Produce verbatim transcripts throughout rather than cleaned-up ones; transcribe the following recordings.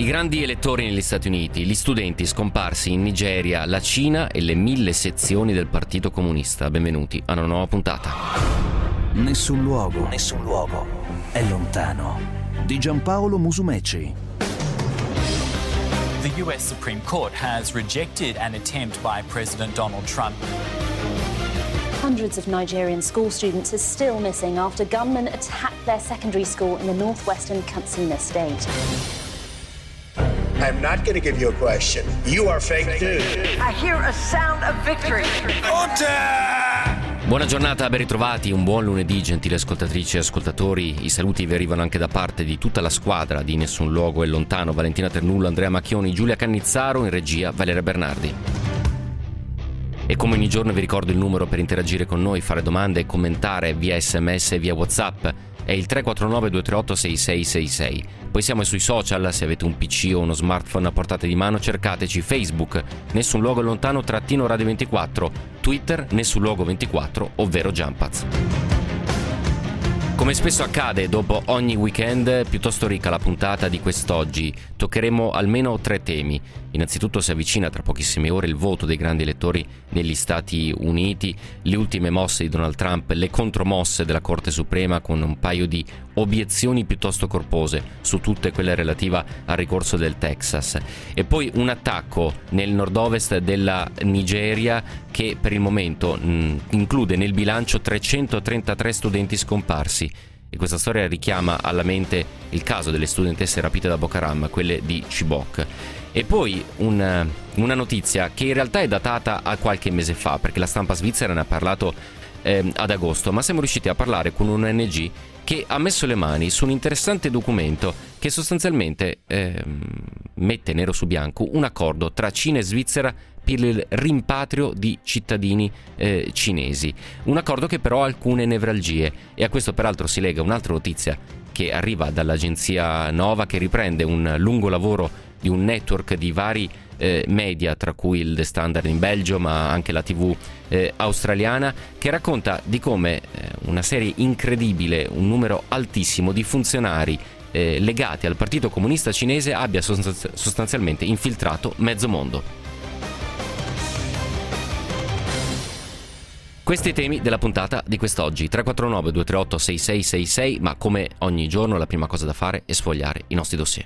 I grandi elettori negli Stati Uniti, gli studenti scomparsi in Nigeria, la Cina e le mille sezioni del Partito Comunista. Benvenuti a una nuova puntata. Nessun luogo, nessun luogo è lontano. Di Giampaolo Musumeci. The U S Supreme Court has rejected an attempt by President Donald Trump. Hundreds of Nigerian school students are still missing after gunmen attacked their secondary school in the northwestern Katsina state. I'm not going to give you a question. You are fake news. I hear a sound of victory. Buona giornata, ben ritrovati, un buon lunedì gentili ascoltatrici e ascoltatori. I saluti vi arrivano anche da parte di tutta la squadra di Nessun Luogo è Lontano: Valentina Ternullo, Andrea Macchioni, Giulia Cannizzaro, in regia Valeria Bernardi. E come ogni giorno vi ricordo il numero per interagire con noi, fare domande e commentare via sms e via WhatsApp. È il tre quattro nove due tre otto sei sei sei sei. Poi siamo sui social, se avete un P C o uno smartphone a portata di mano cercateci: Facebook Nessun Luogo è Lontano trattino Radio ventiquattro, Twitter Nessun Luogo ventiquattro, ovvero Jumpaz. Come spesso accade, dopo ogni weekend piuttosto ricca la puntata di quest'oggi. Toccheremo almeno tre temi. Innanzitutto si avvicina tra pochissime ore il voto dei grandi elettori negli Stati Uniti, le ultime mosse di Donald Trump, le contromosse della Corte Suprema con un paio di obiezioni piuttosto corpose, su tutte quelle relativa al ricorso del Texas. E poi un attacco nel nord-ovest della Nigeria che per il momento mh, include nel bilancio trecentotrentatré studenti scomparsi. E questa storia richiama alla mente il caso delle studentesse rapite da Boko Haram, quelle di Chibok. E poi un, una notizia che in realtà è datata a qualche mese fa, perché la stampa svizzera ne ha parlato eh, ad agosto, ma siamo riusciti a parlare con un O N G che ha messo le mani su un interessante documento che sostanzialmente eh, mette nero su bianco un accordo tra Cina e Svizzera per il rimpatrio di cittadini eh, cinesi. Un accordo che però ha alcune nevralgie, e a questo peraltro si lega un'altra notizia che arriva dall'agenzia Nova, che riprende un lungo lavoro di un network di vari eh, media, tra cui il The Standard in Belgio, ma anche la tivù eh, australiana, che racconta di come eh, una serie incredibile, un numero altissimo di funzionari eh, legati al Partito Comunista Cinese abbia sostanzi- sostanzialmente infiltrato mezzo mondo. Questi i temi della puntata di quest'oggi. Tre quattro nove due tre otto sei sei sei sei, ma come ogni giorno la prima cosa da fare è sfogliare i nostri dossier.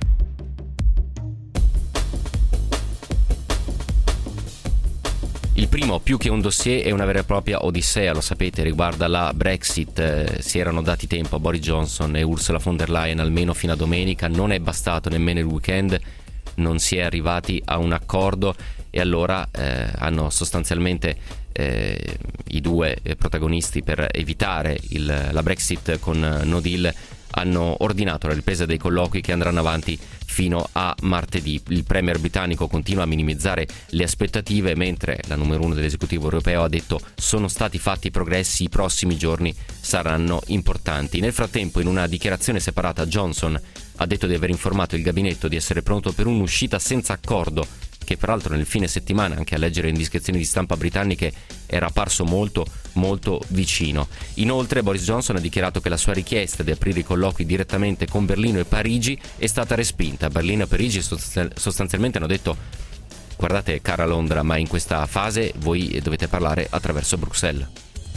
Il primo, più che un dossier, è una vera e propria odissea, lo sapete, riguarda la Brexit. Eh, si erano dati tempo a Boris Johnson e Ursula von der Leyen almeno fino a domenica, non è bastato nemmeno il weekend, non si è arrivati a un accordo e allora eh, hanno sostanzialmente eh, i due protagonisti, per evitare il, la Brexit con no deal, hanno ordinato la ripresa dei colloqui che andranno avanti fino a martedì. Il premier britannico continua a minimizzare le aspettative, mentre la numero uno dell'esecutivo europeo ha detto sono stati fatti progressi, i prossimi giorni saranno importanti. Nel frattempo, in una dichiarazione separata, Johnson ha detto di aver informato il gabinetto di essere pronto per un'uscita senza accordo, che peraltro nel fine settimana, anche a leggere indiscrezioni di stampa britanniche, era apparso molto molto vicino. Inoltre Boris Johnson ha dichiarato che la sua richiesta di aprire i colloqui direttamente con Berlino e Parigi è stata respinta. Berlino e Parigi sostanzialmente hanno detto: guardate cara Londra, ma in questa fase voi dovete parlare attraverso Bruxelles.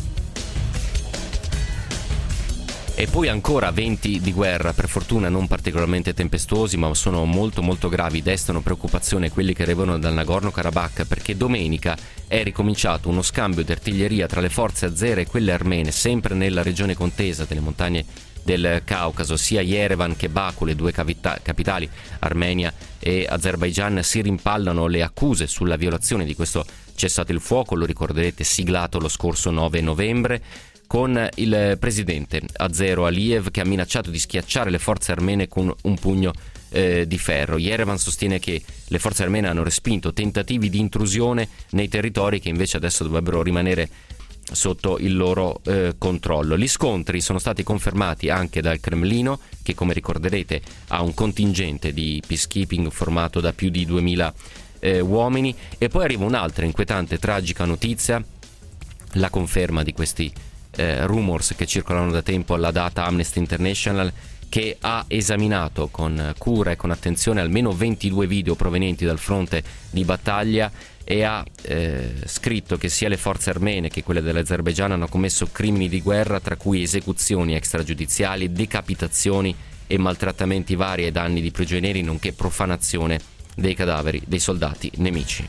E poi ancora venti di guerra, per fortuna non particolarmente tempestosi, ma sono molto molto gravi. Destano preoccupazione quelli che arrivano dal Nagorno-Karabakh, perché domenica è ricominciato uno scambio di artiglieria tra le forze azere e quelle armene, sempre nella regione contesa delle montagne del Caucaso. Sia Yerevan che Baku, le due cavita- capitali, Armenia e Azerbaigian, si rimpallano le accuse sulla violazione di questo cessate il fuoco, lo ricorderete, siglato lo scorso nove novembre, con il presidente azero Aliyev che ha minacciato di schiacciare le forze armene con un pugno eh, di ferro. Yerevan sostiene che le forze armene hanno respinto tentativi di intrusione nei territori che invece adesso dovrebbero rimanere sotto il loro eh, controllo. Gli scontri sono stati confermati anche dal Cremlino, che come ricorderete ha un contingente di peacekeeping formato da più di duemila eh, uomini. E poi arriva un'altra inquietante, tragica notizia, la conferma di questi Eh, rumors che circolano da tempo alla data Amnesty International, che ha esaminato con cura e con attenzione almeno ventidue video provenienti dal fronte di battaglia e ha eh, scritto che sia le forze armene che quelle dell'Azerbaigian hanno commesso crimini di guerra, tra cui esecuzioni extragiudiziali, decapitazioni e maltrattamenti vari ai danni di prigionieri, nonché profanazione dei cadaveri dei soldati nemici.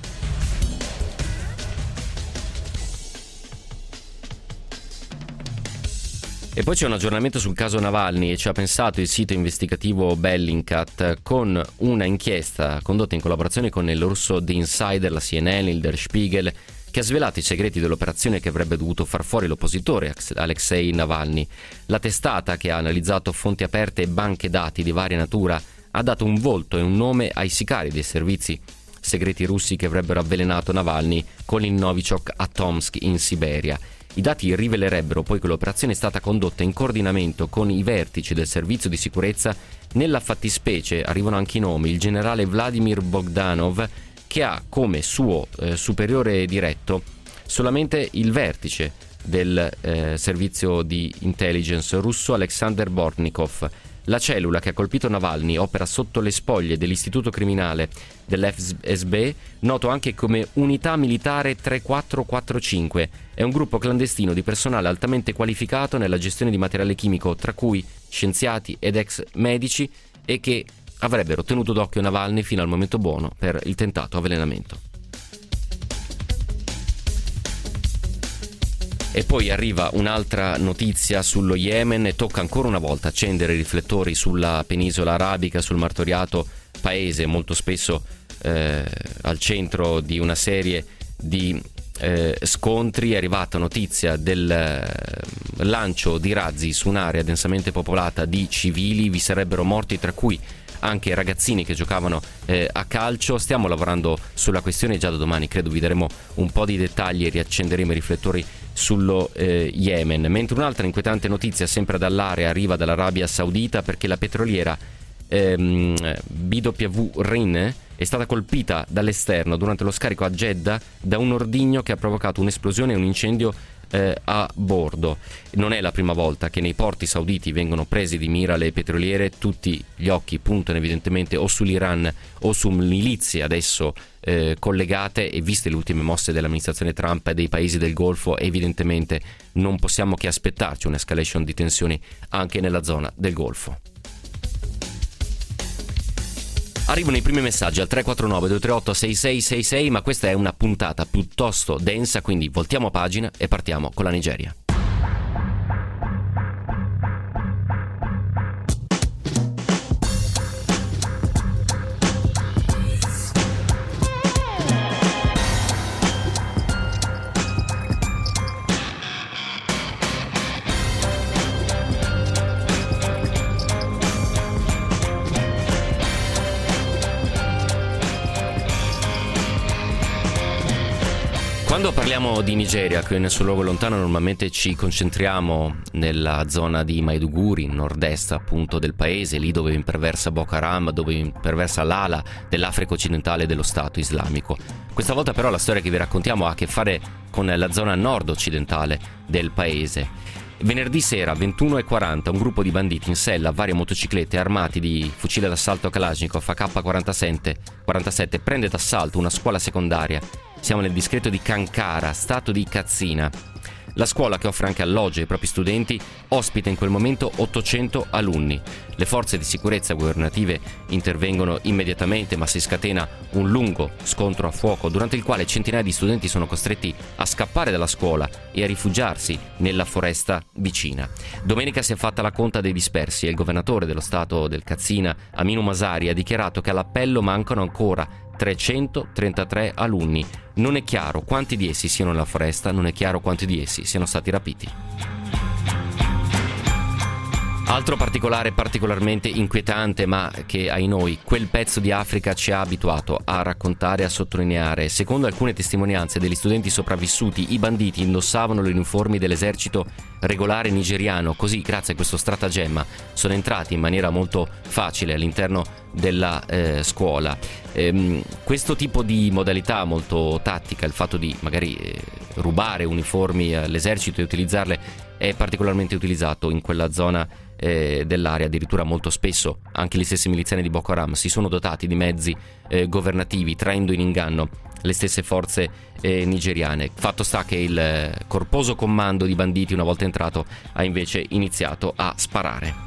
E poi c'è un aggiornamento sul caso Navalny e ci ha pensato il sito investigativo Bellingcat con una inchiesta condotta in collaborazione con il russo The Insider, la C N N, il Der Spiegel, che ha svelato i segreti dell'operazione che avrebbe dovuto far fuori l'oppositore Alexei Navalny. La testata, che ha analizzato fonti aperte e banche dati di varia natura, ha dato un volto e un nome ai sicari dei servizi segreti russi che avrebbero avvelenato Navalny con il Novichok a Tomsk in Siberia. I dati rivelerebbero poi che l'operazione è stata condotta in coordinamento con i vertici del servizio di sicurezza. Nella fattispecie arrivano anche i nomi: il generale Vladimir Bogdanov, che ha come suo eh, superiore diretto solamente il vertice del eh, servizio di intelligence russo Alexander Bortnikov. La cellula che ha colpito Navalny opera sotto le spoglie dell'istituto criminale dell'F S B, noto anche come Unità Militare trentaquattro quarantacinque. È un gruppo clandestino di personale altamente qualificato nella gestione di materiale chimico, tra cui scienziati ed ex medici, e che avrebbero tenuto d'occhio Navalny fino al momento buono per il tentato avvelenamento. E poi arriva un'altra notizia sullo Yemen e tocca ancora una volta accendere i riflettori sulla penisola arabica, sul martoriato paese, molto spesso eh, al centro di una serie di eh, scontri. È arrivata notizia del eh, lancio di razzi su un'area densamente popolata di civili. Vi sarebbero morti, tra cui anche ragazzini che giocavano eh, a calcio. Stiamo lavorando sulla questione, già da domani credo vi daremo un po' di dettagli e riaccenderemo i riflettori sullo eh, Yemen. Mentre un'altra inquietante notizia sempre dall'area arriva dall'Arabia Saudita, perché la petroliera ehm, B W Rin è stata colpita dall'esterno durante lo scarico a Jeddah da un ordigno che ha provocato un'esplosione e un incendio Eh, a bordo. Non è la prima volta che nei porti sauditi vengono presi di mira le petroliere. Tutti gli occhi puntano evidentemente o sull'Iran o su milizie adesso eh, collegate, e viste le ultime mosse dell'amministrazione Trump e dei paesi del Golfo, evidentemente non possiamo che aspettarci un'escalation di tensioni anche nella zona del Golfo. Arrivano i primi messaggi al tre quattro nove due tre otto sei sei sei sei, ma questa è una puntata piuttosto densa, quindi voltiamo pagina e partiamo con la Nigeria. Quando parliamo di Nigeria, qui nel suo luogo lontano, normalmente ci concentriamo nella zona di Maiduguri, nord-est appunto del paese, lì dove imperversa Boko Haram, dove imperversa l'ala dell'Africa occidentale dello Stato islamico. Questa volta però la storia che vi raccontiamo ha a che fare con la zona nord-occidentale del paese. Venerdì sera, ventuno e quaranta, un gruppo di banditi in sella a varie motociclette armati di fucile d'assalto Kalashnikov A K quarantasette prende d'assalto una scuola secondaria. Siamo nel distretto di Kankara, stato di Katsina. La scuola, che offre anche alloggio ai propri studenti, ospita in quel momento ottocento alunni. Le forze di sicurezza governative intervengono immediatamente, ma si scatena un lungo scontro a fuoco, durante il quale centinaia di studenti sono costretti a scappare dalla scuola e a rifugiarsi nella foresta vicina. Domenica si è fatta la conta dei dispersi e il governatore dello stato del Katsina, Aminu Masari, ha dichiarato che all'appello mancano ancora trecentotrentatré alunni. Non è chiaro quanti di essi siano nella foresta, non è chiaro quanti di essi siano stati rapiti. Altro particolare particolarmente inquietante, ma che ai noi quel pezzo di Africa ci ha abituato a raccontare e a sottolineare. Secondo alcune testimonianze degli studenti sopravvissuti, i banditi indossavano le uniformi dell'esercito regolare nigeriano, così grazie a questo stratagemma sono entrati in maniera molto facile all'interno della eh, scuola. Ehm, questo tipo di modalità molto tattica, il fatto di magari eh, rubare uniformi all'esercito e utilizzarle, è particolarmente utilizzato in quella zona eh, dell'area. Addirittura molto spesso anche gli stessi miliziani di Boko Haram si sono dotati di mezzi eh, governativi, traendo in inganno le stesse forze eh, nigeriane. Fatto sta che il eh, corposo comando di banditi, una volta entrato, ha invece iniziato a sparare.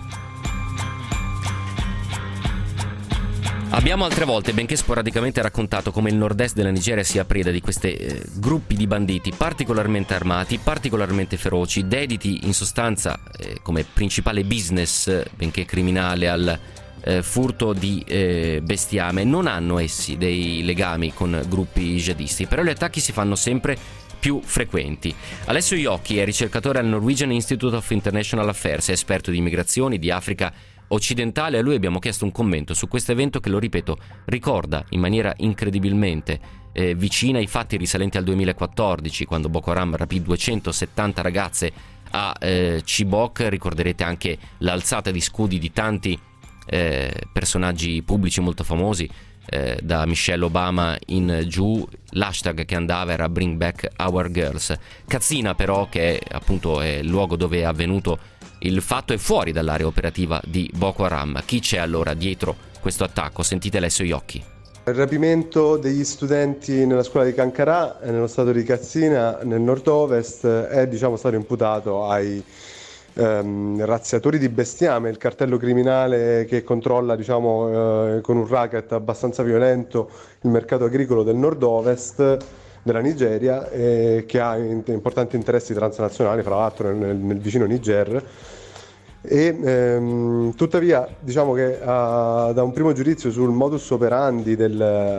Abbiamo altre volte, benché sporadicamente, raccontato come il nord-est della Nigeria sia preda di questi eh, gruppi di banditi particolarmente armati, particolarmente feroci, dediti in sostanza eh, come principale business, benché criminale, al eh, furto di eh, bestiame. Non hanno essi dei legami con gruppi jihadisti, però gli attacchi si fanno sempre più frequenti. Alessio Iocchi è ricercatore al Norwegian Institute of International Affairs, è esperto di immigrazioni, di Africa occidentale. A lui abbiamo chiesto un commento su questo evento che, lo ripeto, ricorda in maniera incredibilmente eh, vicina i fatti risalenti al duemilaquattordici, quando Boko Haram rapì duecentosettanta ragazze a eh, Chibok. Ricorderete anche l'alzata di scudi di tanti eh, personaggi pubblici molto famosi, eh, da Michelle Obama in giù. L'hashtag che andava era Bring Back Our Girls. Katsina, però, che è appunto è il luogo dove è avvenuto il fatto, è fuori dall'area operativa di Boko Haram. Chi c'è allora dietro questo attacco? Sentite Alessio Iocchi. Il rapimento degli studenti nella scuola di Kankara, nello stato di Katsina, nel nord-ovest, è diciamo stato imputato ai ehm, razziatori di bestiame, il cartello criminale che controlla diciamo eh, con un racket abbastanza violento il mercato agricolo del nord-ovest della Nigeria, eh, che ha in- importanti interessi transnazionali, fra l'altro nel, nel vicino Niger. E ehm, tuttavia diciamo che uh, da un primo giudizio sul modus operandi del,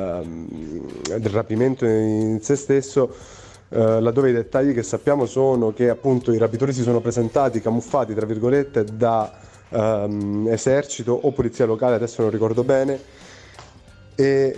uh, del rapimento in sé stesso, uh, laddove i dettagli che sappiamo sono che appunto i rapitori si sono presentati camuffati tra virgolette da um, esercito o polizia locale, adesso non ricordo bene, e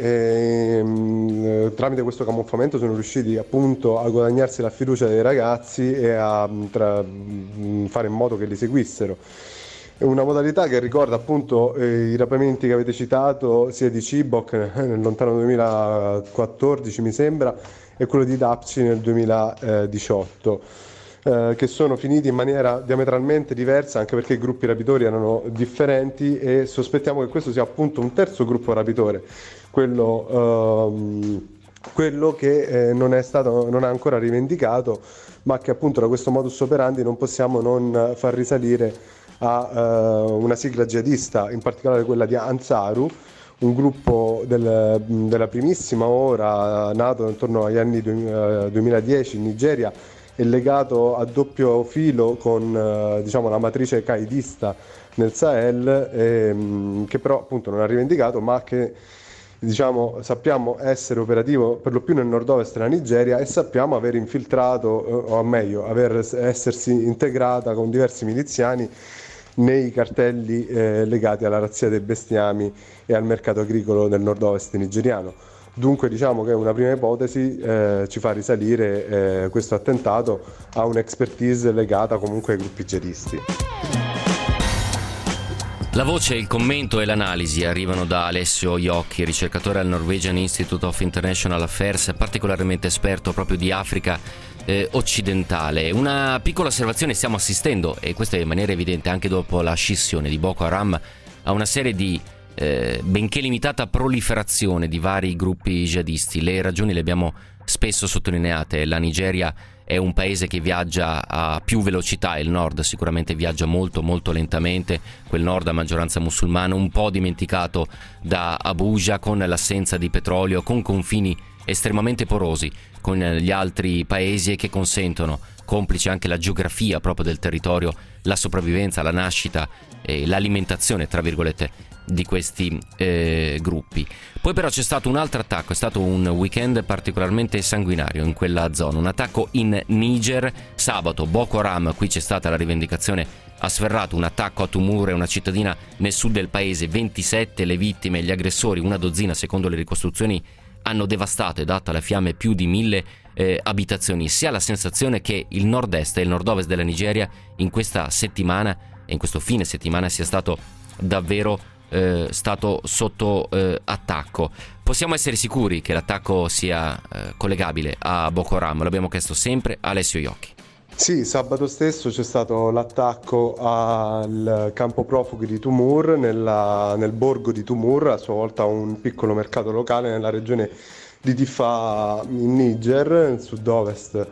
ehm, tramite questo camuffamento sono riusciti appunto a guadagnarsi la fiducia dei ragazzi e a tra, fare in modo che li seguissero. È una modalità che ricorda appunto eh, i rapimenti che avete citato, sia di Chibok nel lontano duemilaquattordici mi sembra, e quello di Dapchi nel duemiladiciotto, eh, che sono finiti in maniera diametralmente diversa, anche perché i gruppi rapitori erano differenti, e sospettiamo che questo sia appunto un terzo gruppo rapitore, quello, ehm, quello che eh, non è stato, non è ancora rivendicato, ma che appunto da questo modus operandi non possiamo non far risalire a eh, una sigla jihadista, in particolare quella di Ansaru, un gruppo del, della primissima ora, nato intorno agli anni duemiladieci in Nigeria, è legato a doppio filo con eh, diciamo, la matrice qaedista nel Sahel, ehm, che però appunto non ha rivendicato, ma che diciamo, sappiamo essere operativo per lo più nel nord-ovest della Nigeria, e sappiamo aver infiltrato, o meglio, aver essersi integrata con diversi miliziani nei cartelli eh, legati alla razzia dei bestiami e al mercato agricolo del nord-ovest nigeriano. Dunque diciamo che una prima ipotesi eh, ci fa risalire eh, questo attentato a un'expertise legata comunque ai gruppi jihadisti. La voce, il commento e l'analisi arrivano da Alessio Iocchi, ricercatore al Norwegian Institute of International Affairs, particolarmente esperto proprio di Africa eh, occidentale. Una piccola osservazione: stiamo assistendo, e questo è in maniera evidente anche dopo la scissione di Boko Haram, a una serie di Eh, benché limitata proliferazione di vari gruppi jihadisti. Le ragioni le abbiamo spesso sottolineate. La Nigeria è un paese che viaggia a più velocità, il nord sicuramente viaggia molto molto lentamente, quel nord a maggioranza musulmana, un po' dimenticato da Abuja, con l'assenza di petrolio, con confini estremamente porosi con gli altri paesi, e che consentono, complice anche la geografia proprio del territorio, la sopravvivenza, la nascita e l'alimentazione, tra virgolette, di questi eh, gruppi. Poi però c'è stato un altro attacco, è stato un weekend particolarmente sanguinario in quella zona, un attacco in Niger. Sabato Boko Haram, qui c'è stata la rivendicazione, ha sferrato un attacco a Tumure, una cittadina nel sud del paese, ventisette le vittime, gli aggressori, una dozzina secondo le ricostruzioni, hanno devastato e dato alle fiamme più di mille eh, abitazioni. Si ha la sensazione che il nord-est e il nord-ovest della Nigeria in questa settimana e in questo fine settimana sia stato davvero eh, stato sotto eh, attacco. Possiamo essere sicuri che l'attacco sia eh, collegabile a Boko Haram? L'abbiamo chiesto sempre a Alessio Iocchi. Sì, sabato stesso c'è stato l'attacco al campo profughi di Tumur, nella, nel borgo di Tumur, a sua volta un piccolo mercato locale nella regione di Diffa in Niger, nel sud-ovest,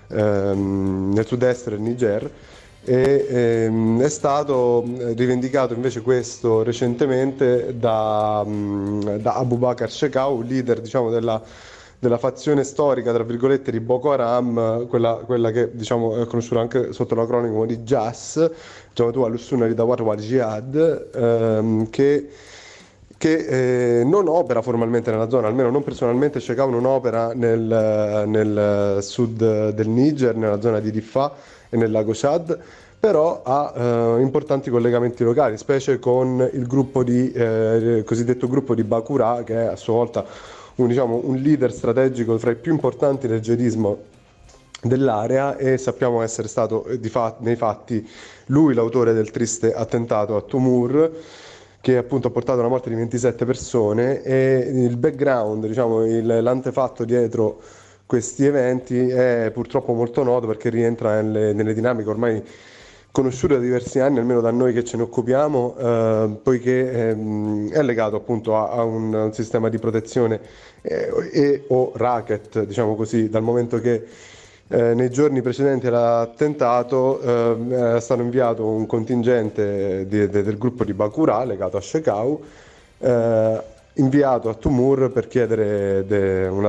ehm, nel sud-est del Niger. E ehm, è stato rivendicato invece questo recentemente da, da Abubakar Shekau, leader, diciamo, della della fazione storica, tra virgolette, di Boko Haram, quella, quella che, diciamo, è conosciuta anche sotto l'acronimo di J A S, Jamaatu al-Sunnah Dawat wal Jihad, ehm, che, che eh, non opera formalmente nella zona, almeno non personalmente. Shekau non opera nel, nel sud del Niger, nella zona di Diffa e nel lago Chad, però ha eh, importanti collegamenti locali, specie con il gruppo di, eh, il cosiddetto gruppo di Bakura, che è a sua volta un, diciamo, un leader strategico fra i più importanti del jihadismo dell'area, e sappiamo essere stato di fat- nei fatti lui l'autore del triste attentato a Tumur, che appunto ha portato alla morte di ventisette persone. E il background, diciamo, il, l'antefatto dietro questi eventi è purtroppo molto noto, perché rientra nelle, nelle dinamiche ormai conosciute da diversi anni, almeno da noi che ce ne occupiamo, eh, poiché ehm, è legato appunto a, a, un, a un sistema di protezione eh, e o racket, diciamo così, dal momento che eh, nei giorni precedenti all'attentato eh, era stato inviato un contingente di, de, del gruppo di Bakura legato a Shekau, eh, inviato a Tumur per chiedere de, una,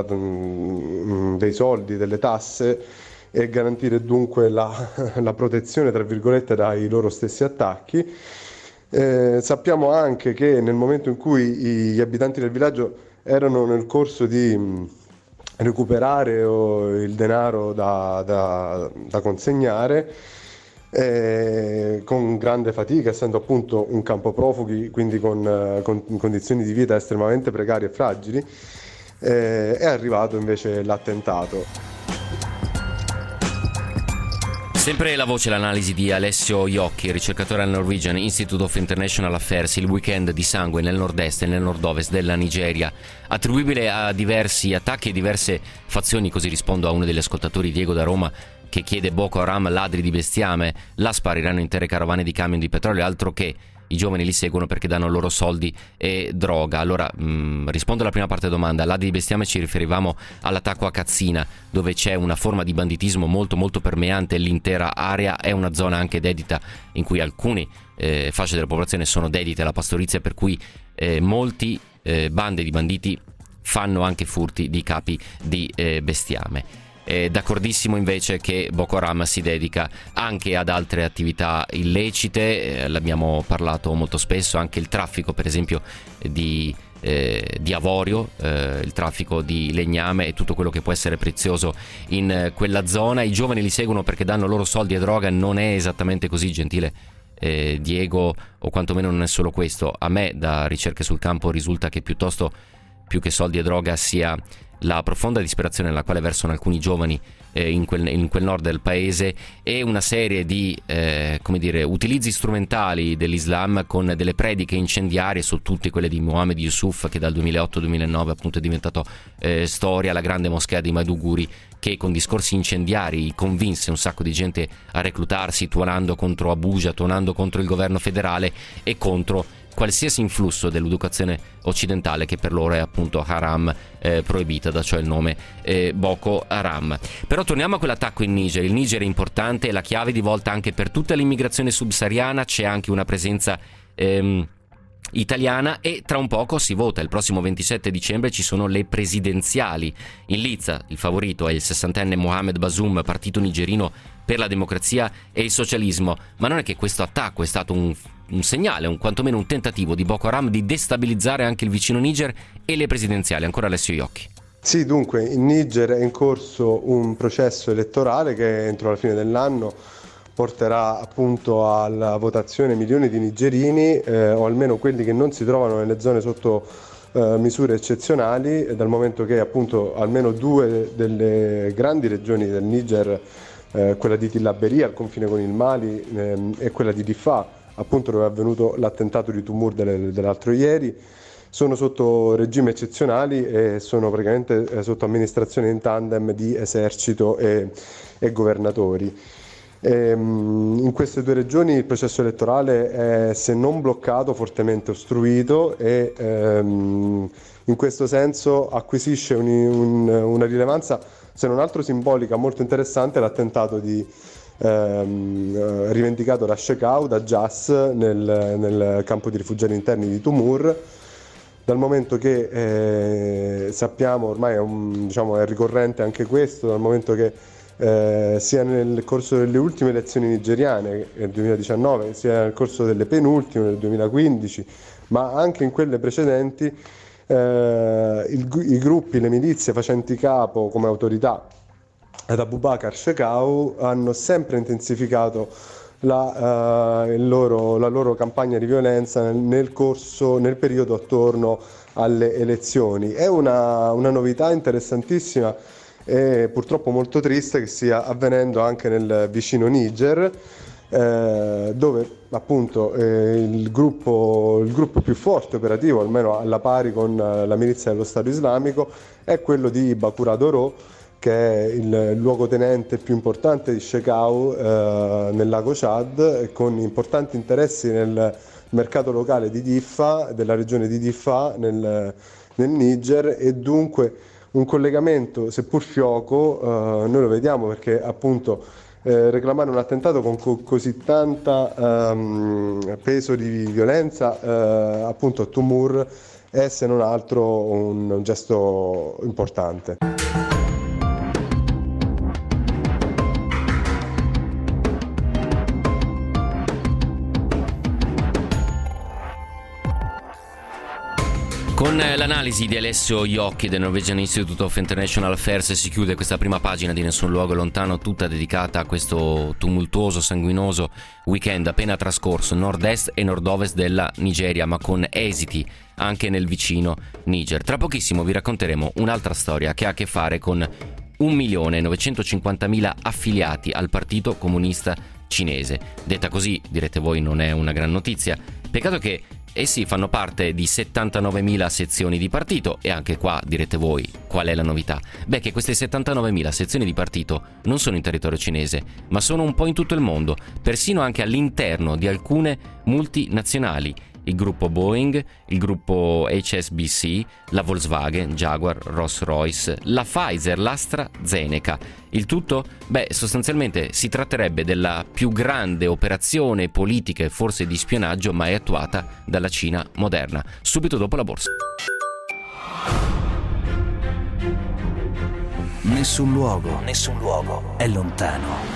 dei soldi, delle tasse, e garantire dunque la, la protezione, tra virgolette, dai loro stessi attacchi. Eh, sappiamo anche che nel momento in cui gli abitanti del villaggio erano nel corso di mh, recuperare oh, il denaro da, da, da consegnare, eh, con grande fatica, essendo appunto un campo profughi, quindi con, con condizioni di vita estremamente precarie e fragili, eh, è arrivato invece l'attentato. Sempre la voce e l'analisi di Alessio Iocchi, ricercatore al Norwegian Institute of International Affairs. Il weekend di sangue nel nord-est e nel nord-ovest della Nigeria, attribuibile a diversi attacchi e diverse fazioni, così rispondo a uno degli ascoltatori, Diego da Roma, che chiede: Boko Haram ladri di bestiame, là spariranno intere carovane di camion di petrolio, altro che i giovani li seguono perché danno loro soldi e droga. Allora mh, rispondo alla prima parte della domanda. Ladri di bestiame, ci riferivamo all'attacco a Katsina, dove c'è una forma di banditismo molto molto permeante. L'intera area è una zona anche dedita, in cui alcune eh, fasce della popolazione sono dedite alla pastorizia, per cui eh, molti eh, bande di banditi fanno anche furti di capi di eh, bestiame. È d'accordissimo invece che Boko Haram si dedica anche ad altre attività illecite, eh, l'abbiamo parlato molto spesso, anche il traffico per esempio di, eh, di avorio, eh, il traffico di legname e tutto quello che può essere prezioso in eh, quella zona. I giovani li seguono perché danno loro soldi e droga. Non è esattamente così, gentile eh, Diego, o quantomeno non è solo questo. A me da ricerche sul campo risulta che piuttosto, più che soldi e droga, sia la profonda disperazione nella quale versano alcuni giovani eh, in, quel, in quel nord del paese, e una serie di eh, come dire, utilizzi strumentali dell'Islam, con delle prediche incendiarie, su tutte quelle di Mohammed Yusuf, che dal duemilaotto duemilanove appunto è diventato eh, storia, la grande moschea di Maiduguri, che con discorsi incendiari convinse un sacco di gente a reclutarsi, tuonando contro Abuja, tuonando contro il governo federale e contro qualsiasi influsso dell'educazione occidentale, che per loro è appunto haram, eh, proibita, da ciò il nome eh, Boko Haram. Però torniamo a quell'attacco in Niger. Il Niger è importante, è la chiave di volta anche per tutta l'immigrazione subsahariana, c'è anche una presenza ehm, italiana, e tra un poco si vota. Il prossimo ventisette dicembre ci sono le presidenziali. In lizza il favorito è il sessantenne Mohamed Bazoum, partito nigerino per la democrazia e il socialismo. Ma non è che questo attacco è stato un, un segnale, un quantomeno un tentativo di Boko Haram di destabilizzare anche il vicino Niger e le presidenziali? Ancora Alessio Iocchi. Sì, dunque in Niger è in corso un processo elettorale che entro la fine dell'anno porterà appunto alla votazione milioni di nigerini, eh, o almeno quelli che non si trovano nelle zone sotto eh, misure eccezionali, dal momento che appunto almeno due delle grandi regioni del Niger, eh, quella di Tillaberi al confine con il Mali ehm, e quella di Diffa, appunto dove è avvenuto l'attentato di Tumur delle, dell'altro ieri, sono sotto regimi eccezionali e sono praticamente eh, sotto amministrazione in tandem di esercito e, e governatori. E, um, in queste due regioni il processo elettorale è, se non bloccato, fortemente ostruito e um, in questo senso acquisisce un, un, una rilevanza, se non altro simbolica, molto interessante l'attentato di um, rivendicato da Shekau, da Jas, nel, nel campo di rifugiati interni di Tumur, dal momento che eh, sappiamo, ormai è, un, diciamo, è ricorrente anche questo, dal momento che eh, sia nel corso delle ultime elezioni nigeriane nel duemiladiciannove, sia nel corso delle penultime nel duemilaquindici, ma anche in quelle precedenti, eh, il, i gruppi, le milizie facenti capo come autorità ad Abubakar Shekau hanno sempre intensificato La, uh, il loro, la loro campagna di violenza nel, nel corso, nel periodo attorno alle elezioni. È una, una novità interessantissima e purtroppo molto triste che stia avvenendo anche nel vicino Niger, eh, dove appunto eh, il, gruppo, il gruppo più forte operativo, almeno alla pari con la milizia dello Stato Islamico, è quello di Bakura Doro, che è il luogotenente più importante di Shekau eh, nel lago Chad, con importanti interessi nel mercato locale di Diffa, della regione di Diffa nel, nel Niger, e dunque un collegamento, seppur fioco, eh, noi lo vediamo perché appunto eh, reclamare un attentato con co- così tanta ehm, peso di violenza eh, appunto a Tumur è se non altro un, un gesto importante. Con l'analisi di Alessio Iocchi del Norwegian Institute of International Affairs si chiude questa prima pagina di Nessun Luogo Lontano, tutta dedicata a questo tumultuoso, sanguinoso weekend appena trascorso nord-est e nord-ovest della Nigeria, ma con esiti anche nel vicino Niger. Tra pochissimo vi racconteremo un'altra storia che ha a che fare con un milione novecentocinquantamila affiliati al Partito Comunista Cinese. Detta così, direte voi, non è una gran notizia. Peccato che essi fanno parte di settantanovemila sezioni di partito e anche qua direte voi qual è la novità? Beh, che queste settantanovemila sezioni di partito non sono in territorio cinese, ma sono un po' in tutto il mondo, persino anche all'interno di alcune multinazionali. Il gruppo Boeing, il gruppo H S B C, la Volkswagen, Jaguar, Rolls-Royce, la Pfizer, l'AstraZeneca. Il tutto? Beh, sostanzialmente si tratterebbe della più grande operazione politica e forse di spionaggio mai attuata dalla Cina moderna, subito dopo la borsa. Nessun luogo, nessun luogo è lontano.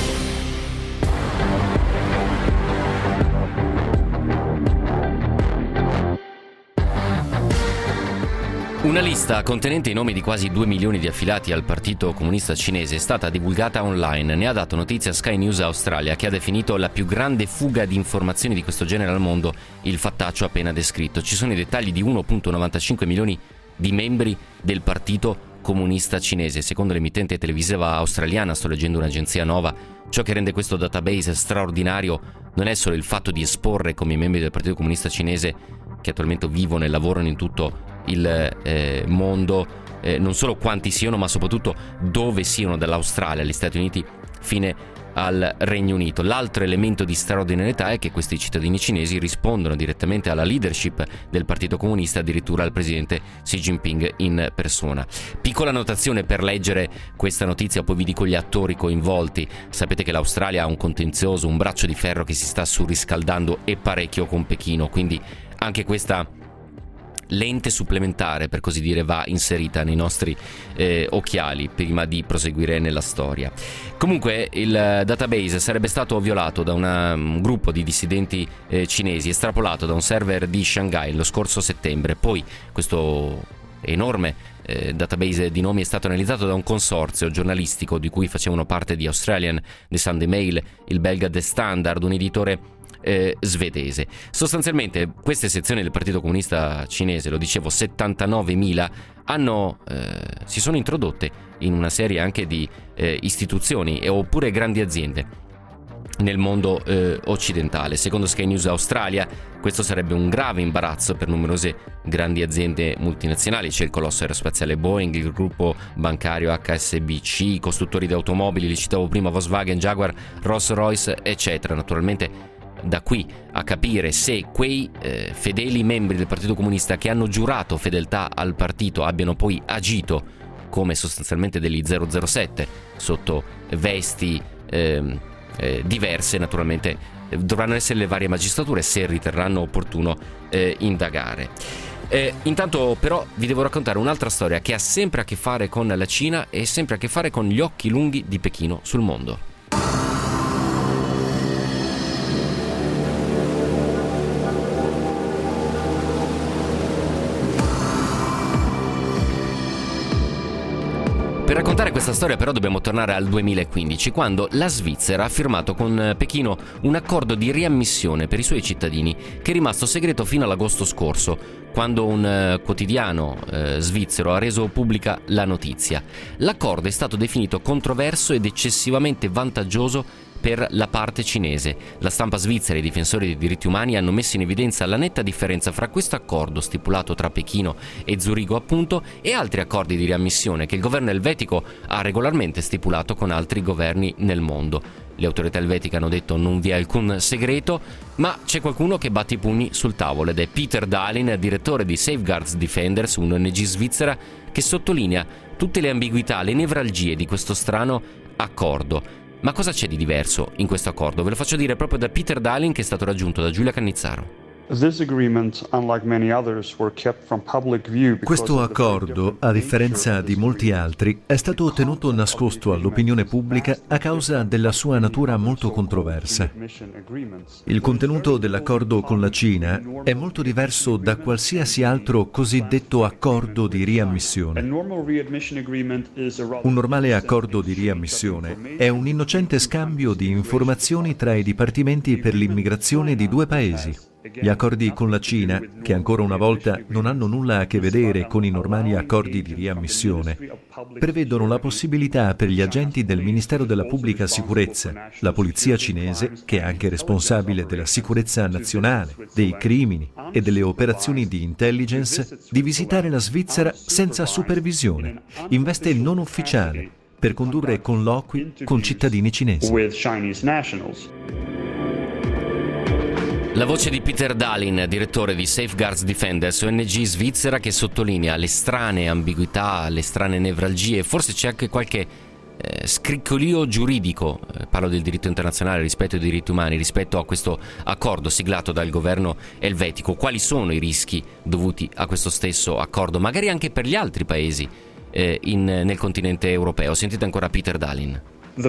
Una lista contenente i nomi di quasi due milioni di affiliati al Partito Comunista Cinese è stata divulgata online. Ne ha dato notizia Sky News Australia, che ha definito la più grande fuga di informazioni di questo genere al mondo il fattaccio appena descritto. Ci sono i dettagli di uno virgola novantacinque milioni di membri del Partito Comunista Cinese. Secondo l'emittente televisiva australiana, sto leggendo un'agenzia nova, ciò che rende questo database straordinario non è solo il fatto di esporre come i membri del Partito Comunista Cinese, che attualmente vivono e lavorano in tutto il eh, mondo, eh, non solo quanti siano, ma soprattutto dove siano, dall'Australia agli Stati Uniti fine al Regno Unito. L'altro elemento di straordinarietà è che questi cittadini cinesi rispondono direttamente alla leadership del Partito Comunista, addirittura al presidente Xi Jinping in persona. Piccola notazione per leggere questa notizia, poi vi dico gli attori coinvolti. Sapete che l'Australia ha un contenzioso, un braccio di ferro che si sta surriscaldando e parecchio con Pechino, quindi anche questa lente supplementare, per così dire, va inserita nei nostri eh, occhiali prima di proseguire nella storia. Comunque il database sarebbe stato violato da una, un gruppo di dissidenti eh, cinesi, estrapolato da un server di Shanghai lo scorso settembre. Poi questo enorme eh, database di nomi è stato analizzato da un consorzio giornalistico di cui facevano parte The Australian, The Sunday Mail, il belga The Standard, un editore eh, svedese. Sostanzialmente queste sezioni del Partito Comunista Cinese, lo dicevo, settantanovemila, hanno, eh, si sono introdotte in una serie anche di eh, istituzioni e, oppure grandi aziende nel mondo eh, occidentale. Secondo Sky News Australia, questo sarebbe un grave imbarazzo per numerose grandi aziende multinazionali. C'è il colosso aerospaziale Boeing, il gruppo bancario H S B C, i costruttori di automobili, li citavo prima, Volkswagen, Jaguar, Rolls-Royce, eccetera. Naturalmente da qui a capire se quei eh, fedeli membri del Partito Comunista che hanno giurato fedeltà al partito abbiano poi agito come sostanzialmente degli zero zero sette sotto vesti ehm, Eh, diverse, naturalmente eh, dovranno essere le varie magistrature, se riterranno opportuno eh, indagare. Eh, intanto però vi devo raccontare un'altra storia che ha sempre a che fare con la Cina e sempre a che fare con gli occhi lunghi di Pechino sul mondo. Per raccontare questa storia però dobbiamo tornare al duemilaquindici, quando la Svizzera ha firmato con Pechino un accordo di riammissione per i suoi cittadini che è rimasto segreto fino all'agosto scorso, quando un eh, quotidiano eh, svizzero ha reso pubblica la notizia. L'accordo è stato definito controverso ed eccessivamente vantaggioso per la parte cinese. La stampa svizzera e i difensori dei diritti umani hanno messo in evidenza la netta differenza fra questo accordo stipulato tra Pechino e Zurigo, appunto, e altri accordi di riammissione che il governo elvetico ha regolarmente stipulato con altri governi nel mondo. Le autorità elvetiche hanno detto non vi è alcun segreto, ma c'è qualcuno che batte i pugni sul tavolo ed è Peter Dahlin, direttore di Safeguards Defenders, un'O N G svizzera che sottolinea tutte le ambiguità, le nevralgie di questo strano accordo. Ma cosa c'è di diverso in questo accordo? Ve lo faccio dire proprio da Peter Dahlin, che è stato raggiunto da Giulia Cannizzaro. Questo accordo, a differenza di molti altri, è stato tenuto nascosto all'opinione pubblica a causa della sua natura molto controversa. Il contenuto dell'accordo con la Cina è molto diverso da qualsiasi altro cosiddetto accordo di riammissione. Un normale accordo di riammissione è un innocente scambio di informazioni tra i dipartimenti per l'immigrazione di due paesi. Gli accordi con la Cina, che ancora una volta non hanno nulla a che vedere con i normali accordi di riammissione, prevedono la possibilità per gli agenti del Ministero della Pubblica Sicurezza, la polizia cinese, che è anche responsabile della sicurezza nazionale, dei crimini e delle operazioni di intelligence, di visitare la Svizzera senza supervisione, in veste non ufficiale, per condurre colloqui con cittadini cinesi. La voce di Peter Dahlin, direttore di Safeguards Defenders, O N G svizzera, che sottolinea le strane ambiguità, le strane nevralgie, forse c'è anche qualche eh, scricchiolio giuridico, eh, parlo del diritto internazionale rispetto ai diritti umani, rispetto a questo accordo siglato dal governo elvetico. Quali sono i rischi dovuti a questo stesso accordo, magari anche per gli altri paesi eh, in, nel continente europeo? Sentite ancora Peter Dahlin. Il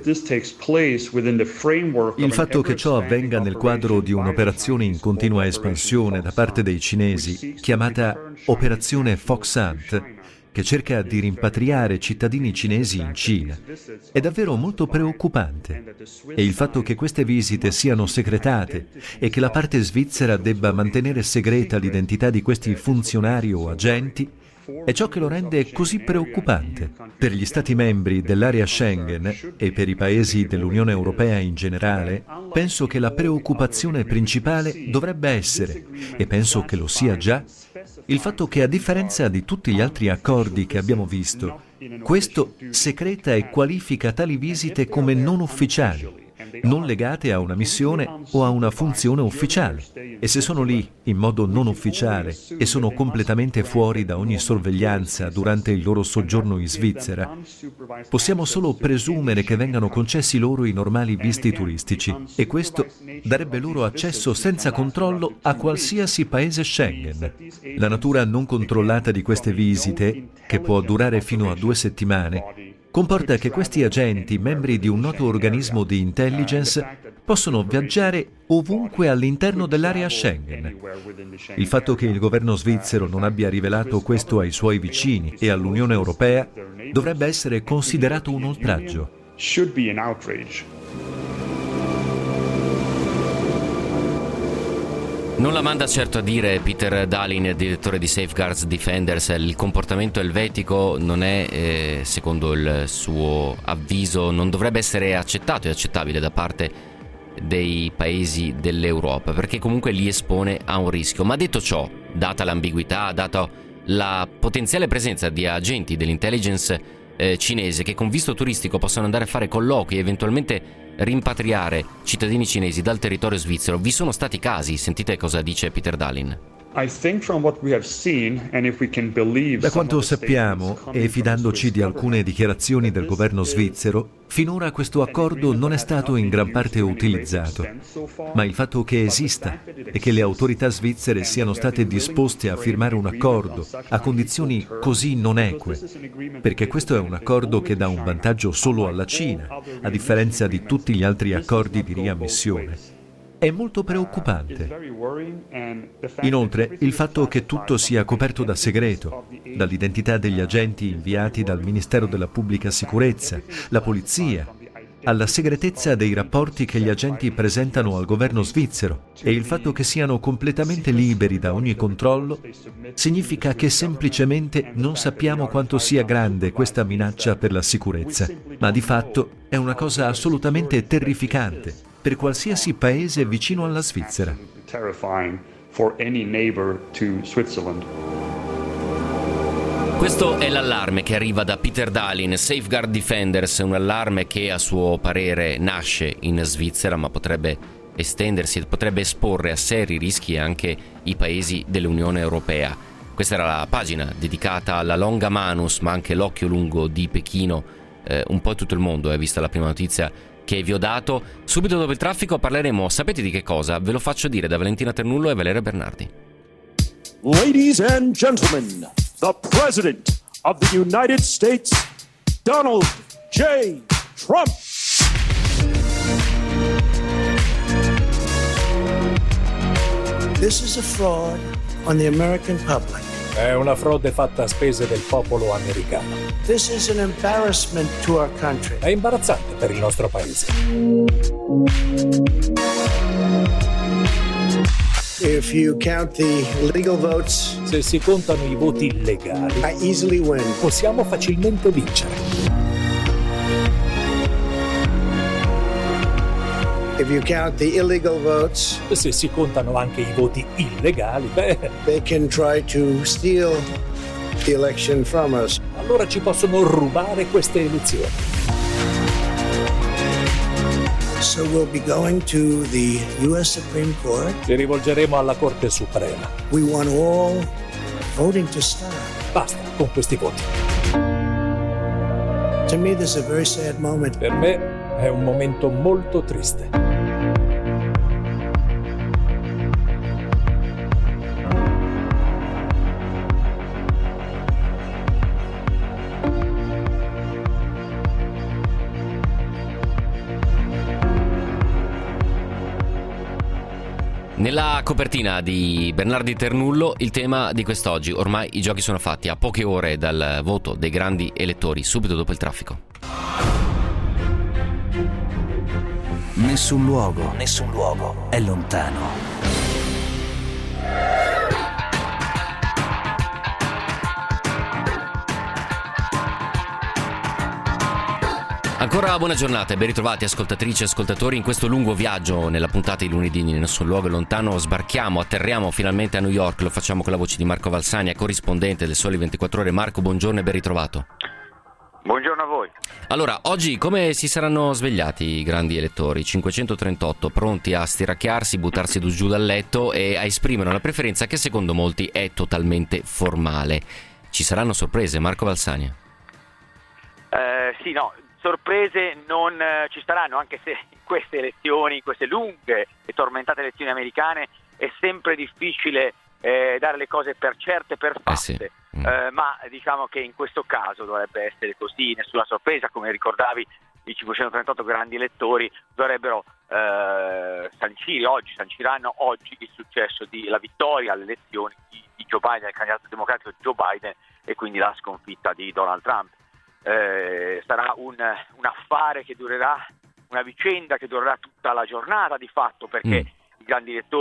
fatto che ciò avvenga nel quadro di un'operazione in continua espansione da parte dei cinesi, chiamata Operazione Fox Hunt, che cerca di rimpatriare cittadini cinesi in Cina, è davvero molto preoccupante. E il fatto che queste visite siano segretate e che la parte svizzera debba mantenere segreta l'identità di questi funzionari o agenti è ciò che lo rende così preoccupante. Per gli Stati membri dell'area Schengen e per i paesi dell'Unione Europea in generale, penso che la preoccupazione principale dovrebbe essere, e penso che lo sia già, il fatto che a differenza di tutti gli altri accordi che abbiamo visto, questo secreta e qualifica tali visite come non ufficiali, non legate a una missione o a una funzione ufficiale. E se sono lì in modo non ufficiale e sono completamente fuori da ogni sorveglianza durante il loro soggiorno in Svizzera, possiamo solo presumere che vengano concessi loro i normali visti turistici, e questo darebbe loro accesso senza controllo a qualsiasi paese Schengen. La natura non controllata di queste visite, che può durare fino a due settimane, comporta che questi agenti, membri di un noto organismo di intelligence, possono viaggiare ovunque all'interno dell'area Schengen. Il fatto che il governo svizzero non abbia rivelato questo ai suoi vicini e all'Unione Europea dovrebbe essere considerato un oltraggio. Non la manda certo a dire Peter Dahlin, direttore di Safeguard Defenders. Il comportamento elvetico non è, eh, secondo il suo avviso, non dovrebbe essere accettato e accettabile da parte dei paesi dell'Europa, perché comunque li espone a un rischio. Ma detto ciò, data l'ambiguità, data la potenziale presenza di agenti dell'intelligence eh, cinese che con visto turistico possono andare a fare colloqui e eventualmente rimpatriare cittadini cinesi dal territorio svizzero, vi sono stati casi? Sentite cosa dice Peter Dahlin. Da quanto sappiamo, e fidandoci di alcune dichiarazioni del governo svizzero, finora questo accordo non è stato in gran parte utilizzato. Ma il fatto che esista e che le autorità svizzere siano state disposte a firmare un accordo a condizioni così non eque, perché questo è un accordo che dà un vantaggio solo alla Cina, a differenza di tutti gli altri accordi di riammissione, è molto preoccupante. Inoltre, il fatto che tutto sia coperto da segreto, dall'identità degli agenti inviati dal Ministero della Pubblica Sicurezza, la polizia, alla segretezza dei rapporti che gli agenti presentano al governo svizzero e il fatto che siano completamente liberi da ogni controllo, significa che semplicemente non sappiamo quanto sia grande questa minaccia per la sicurezza, ma di fatto è una cosa assolutamente terrificante per qualsiasi paese vicino alla Svizzera. Questo è l'allarme che arriva da Peter Dahlin, Safeguard Defenders, un allarme che a suo parere nasce in Svizzera ma potrebbe estendersi e potrebbe esporre a seri rischi anche i paesi dell'Unione Europea. Questa era la pagina dedicata alla Longa Manus ma anche l'occhio lungo di Pechino, eh, un po' tutto il mondo è vista la prima notizia che vi ho dato. Subito dopo il traffico parleremo, sapete di che cosa? Ve lo faccio dire da Valentina Ternullo e Valerio Bernardi. Ladies and gentlemen, the President of the United States, Donald J. Trump. This is a fraud on the American public. È una frode fatta a spese del popolo americano. This is an embarrassment to our country. È imbarazzante per il nostro paese. If you count the legal votes, se si contano i voti legali, I easily win. Possiamo facilmente vincere. If you count the illegal votes, se si contano anche i voti illegali, beh, they can try to steal the election from us. Allora ci possono rubare queste elezioni. So we'll be going to the U S Supreme Court. Ci rivolgeremo alla Corte Suprema. We want all voting to stop. Basta con questi voti. To me, this is a very sad moment. Per me è un momento molto triste. Nella copertina di Bernardi Ternullo il tema di quest'oggi, ormai i giochi sono fatti a poche ore dal voto dei grandi elettori, subito dopo il traffico. Nessun luogo, nessun luogo è lontano. Ancora buona giornata e ben ritrovati ascoltatrici e ascoltatori in questo lungo viaggio nella puntata di lunedì di Nessun Luogo è Lontano. Sbarchiamo, atterriamo finalmente a New York, lo facciamo con la voce di Marco Valsania, corrispondente del Sole ventiquattro Ore. Marco, buongiorno e ben ritrovato. Buongiorno a voi. Allora, oggi come si saranno svegliati i grandi elettori? cinquecentotrentotto, pronti a stiracchiarsi, buttarsi giù dal letto e a esprimere una preferenza che secondo molti è totalmente formale. Ci saranno sorprese, Marco Valsania? Eh, sì, no, sorprese non eh, ci saranno, anche se in queste elezioni, in queste lunghe e tormentate elezioni americane è sempre difficile eh, dare le cose per certe, per fatte. Eh sì. Mm. Eh, ma diciamo che in questo caso dovrebbe essere così, nessuna sorpresa, come ricordavi i cinquecentotrentotto grandi elettori dovrebbero eh, sancire oggi, sanciranno oggi il successo di la vittoria alle elezioni di, di Joe Biden, il candidato democratico Joe Biden, e quindi la sconfitta di Donald Trump. Eh, sarà un, un affare che durerà, una vicenda che durerà tutta la giornata di fatto, perché mm. i grandi elettori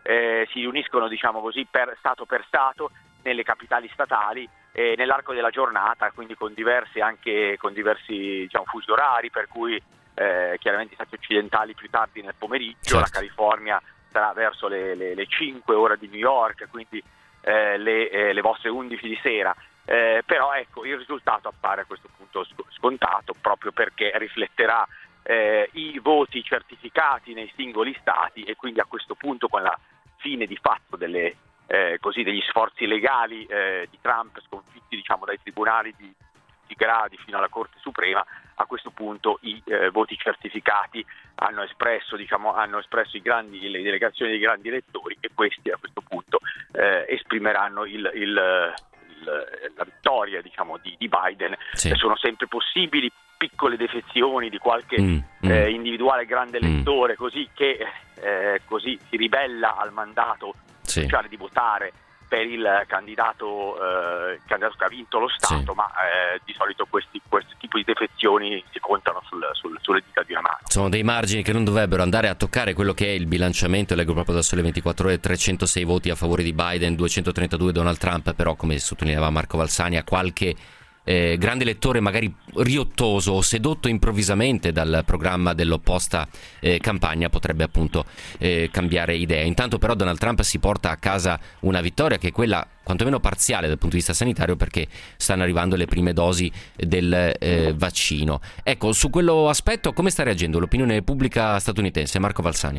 eh, si riuniscono, diciamo così, per stato per stato nelle capitali statali eh, nell'arco della giornata, quindi con diversi anche con diversi diciamo, fusi orari, per cui eh, chiaramente gli stati occidentali più tardi nel pomeriggio, certo. La California sarà verso le, le, le cinque ore di New York, quindi eh, le, eh, le vostre undici di sera. Eh, però ecco, il risultato appare a questo punto scontato, proprio perché rifletterà eh, i voti certificati nei singoli stati, e quindi a questo punto, con la fine di fatto delle Eh, così degli sforzi legali eh, di Trump, sconfitti diciamo dai tribunali di tutti i gradi fino alla Corte Suprema, a questo punto i eh, voti certificati hanno espresso diciamo hanno espresso i grandi le delegazioni dei grandi elettori, e questi a questo punto eh, esprimeranno il, il, il, la vittoria diciamo di, di Biden. Sì. Sono sempre possibili piccole defezioni di qualche mm, mm. Eh, individuale grande elettore mm. così che eh, così si ribella al mandato Sì. sociale di votare per il candidato, eh, il candidato che ha vinto lo Stato, sì. ma eh, di solito questi, questi tipi di defezioni si contano sul, sul, sulle dita di una mano. Sono dei margini che non dovrebbero andare a toccare quello che è il bilanciamento. Leggo proprio da Sole ventiquattro Ore: trecentosei voti a favore di Biden, duecentotrentadue Donald Trump, però come sottolineava Marco Valsania, qualche Eh, grande lettore magari riottoso o sedotto improvvisamente dal programma dell'opposta eh, campagna potrebbe appunto eh, cambiare idea. Intanto però Donald Trump si porta a casa una vittoria che è quella quantomeno parziale dal punto di vista sanitario, perché stanno arrivando le prime dosi del eh, vaccino. Ecco, su quello aspetto come sta reagendo l'opinione pubblica statunitense? Marco Valsania.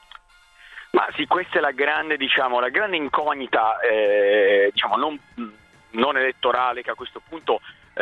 Ma sì, questa è la grande diciamo la grande incognita eh, diciamo non non elettorale, che a questo punto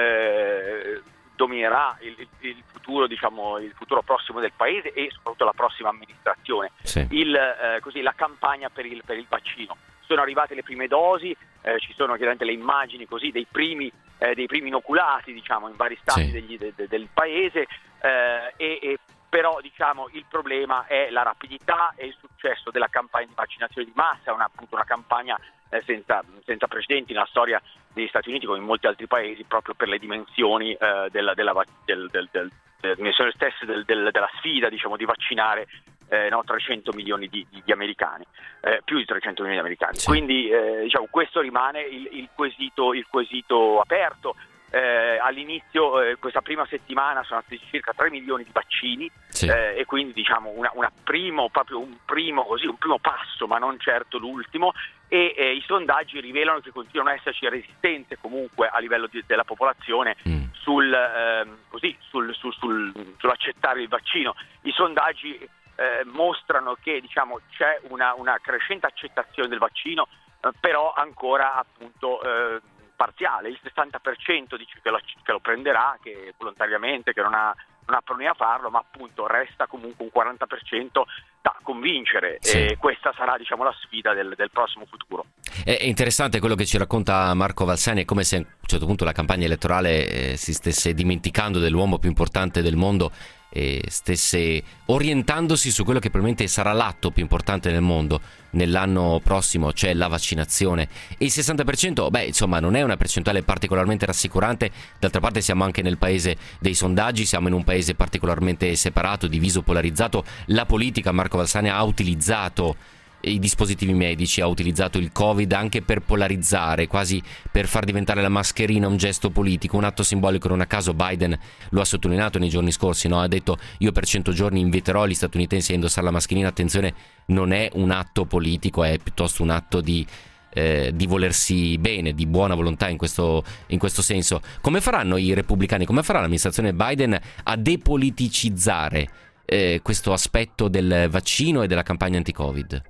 eh, dominerà il, il futuro diciamo il futuro prossimo del paese e soprattutto la prossima amministrazione. Sì. Il, eh, così, la campagna per il, per il vaccino. Sono arrivate le prime dosi, eh, ci sono chiaramente le immagini così dei primi eh, dei primi inoculati diciamo in vari stati, sì. degli, de, de, del paese eh, e, e però diciamo il problema è la rapidità e il successo della campagna di vaccinazione di massa. È una, appunto una campagna eh, senza, senza precedenti nella storia degli Stati Uniti, come in molti altri paesi, proprio per le dimensioni eh, della, della, del, del, del, delle dimensioni stesse del, del, della sfida diciamo di vaccinare eh, no, trecento milioni di, di, di americani, eh, più di trecento milioni di americani. Sì. Quindi eh, diciamo questo rimane il, il quesito il quesito aperto. Eh, all'inizio eh, questa prima settimana sono stati circa tre milioni di vaccini, sì. eh, e quindi diciamo una, una primo proprio un primo così un primo passo, ma non certo l'ultimo, e eh, i sondaggi rivelano che continuano ad esserci resistenze comunque a livello di, della popolazione mm. sul, eh, così, sul, sul, sul, sull'accettare il vaccino. I sondaggi eh, mostrano che diciamo c'è una, una crescente accettazione del vaccino, eh, però ancora appunto eh, parziale. Il sessanta per cento dice che lo, che lo prenderà, che volontariamente, che non ha, non ha problemi a farlo, ma appunto resta comunque un quaranta per cento da convincere, sì. E questa sarà diciamo la sfida del, del prossimo futuro. È interessante quello che ci racconta Marco Valsani, è come se a un certo punto la campagna elettorale eh, si stesse dimenticando dell'uomo più importante del mondo e stesse orientandosi su quello che probabilmente sarà l'atto più importante nel mondo nell'anno prossimo, cioè la vaccinazione. E il sessanta per cento, beh, insomma, non è una percentuale particolarmente rassicurante. D'altra parte siamo anche nel paese dei sondaggi, siamo in un paese particolarmente separato, diviso, polarizzato. La politica, Marco Valsani, ha utilizzato i dispositivi medici, ha utilizzato il Covid anche per polarizzare, quasi per far diventare la mascherina un gesto politico, un atto simbolico. Non a caso Biden lo ha sottolineato nei giorni scorsi, no? Ha detto: io per cento giorni inviterò gli statunitensi a indossare la mascherina. Attenzione, non è un atto politico, è piuttosto un atto di eh, di volersi bene, di buona volontà in questo, in questo senso. Come faranno i repubblicani, come farà l'amministrazione Biden a depoliticizzare eh, questo aspetto del vaccino e della campagna anti-Covid?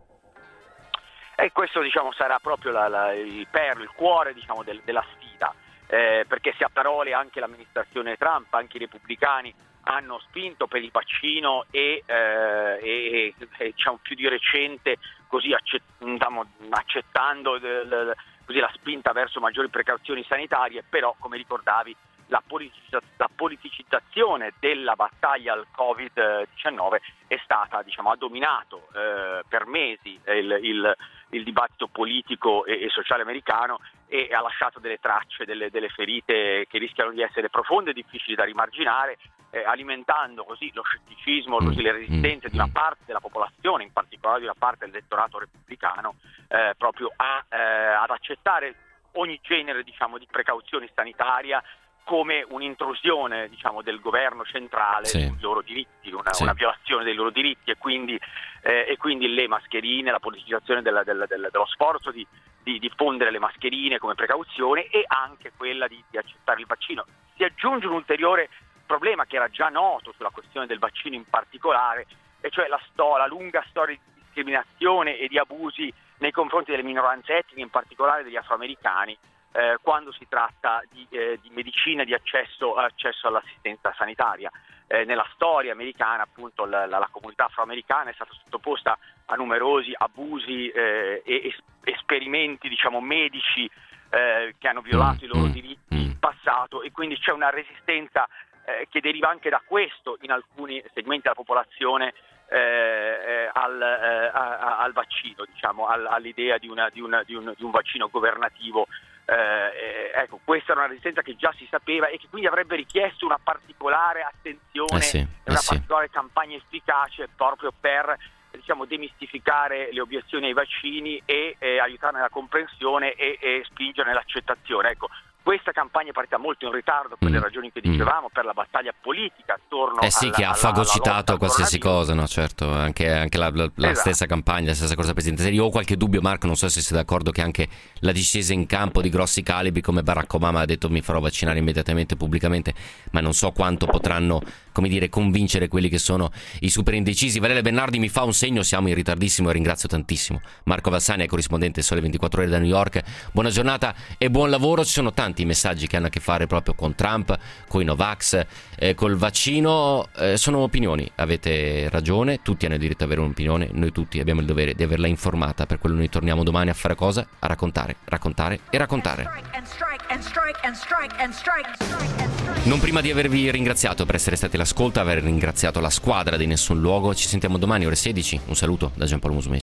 E questo diciamo sarà proprio la, la, il perno, il cuore diciamo del, della sfida, eh, perché se a parole anche l'amministrazione Trump, anche i repubblicani hanno spinto per il vaccino e, eh, e, e diciamo più di recente così accett, diciamo, accettando del, del, così la spinta verso maggiori precauzioni sanitarie, però come ricordavi la, politicizza, la politicizzazione della battaglia al covid diciannove è stata, diciamo, ha dominato eh, per mesi il, il, il dibattito politico e, e sociale americano, e ha lasciato delle tracce, delle, delle ferite che rischiano di essere profonde e difficili da rimarginare, eh, alimentando così lo scetticismo, così le resistenze di una parte della popolazione, in particolare di una parte dell'elettorato repubblicano, eh, proprio a, eh, ad accettare ogni genere, diciamo, di precauzione sanitaria come un'intrusione, diciamo, del governo centrale sì. sui loro diritti, una, sì. una violazione dei loro diritti, e quindi, eh, e quindi le mascherine, la politicizzazione della, della, della, dello sforzo di, di diffondere le mascherine come precauzione, e anche quella di, di accettare il vaccino. Si aggiunge un ulteriore problema che era già noto sulla questione del vaccino in particolare, e cioè la, sto- la lunga storia di discriminazione e di abusi nei confronti delle minoranze etniche, in particolare degli afroamericani, Eh, quando si tratta di, eh, di medicina e di accesso, accesso all'assistenza sanitaria. Eh, nella storia americana, appunto, la, la, la comunità afroamericana è stata sottoposta a numerosi abusi eh, e es- esperimenti, diciamo, medici eh, che hanno violato mm, i loro mm, diritti in passato, e quindi c'è una resistenza eh, che deriva anche da questo in alcuni segmenti della popolazione eh, eh, al, eh, a, al vaccino, diciamo, al, all'idea di, una, di, una, di, un, di un vaccino governativo. Eh, ecco, questa era una resistenza che già si sapeva e che quindi avrebbe richiesto una particolare attenzione eh sì, e una eh particolare sì. campagna efficace proprio per, diciamo, demistificare le obiezioni ai vaccini e eh, aiutare nella comprensione e, e spingere nell'accettazione. Ecco, questa campagna è partita molto in ritardo per mm. le ragioni che dicevamo, mm. per la battaglia politica attorno eh sì, alla, che ha fagocitato qualsiasi cosa, no? Certo, anche, anche la, la, la esatto. stessa campagna, la stessa cosa presidente. Io ho qualche dubbio, Marco, non so se sei d'accordo, che anche la discesa in campo di grossi calibri come Barack Obama ha detto mi farò vaccinare immediatamente pubblicamente, ma non so quanto potranno, come dire, convincere quelli che sono i super indecisi. Valeria Bernardi mi fa un segno, siamo in ritardissimo e ringrazio tantissimo Marco Valsani, corrispondente Sole ventiquattro Ore da New York. Buona giornata e buon lavoro. Ci sono tanti i messaggi che hanno a che fare proprio con Trump, con i Novax, eh, col vaccino. Eh, sono opinioni, avete ragione, tutti hanno il diritto ad avere un'opinione, noi tutti abbiamo il dovere di averla informata, per quello noi torniamo domani a fare cosa? A raccontare, raccontare e raccontare. Non prima di avervi ringraziato per essere stati all'ascolto, aver ringraziato la squadra di Nessun Luogo. Ci sentiamo domani ore sedici. Un saluto da Giampaolo Musumeci.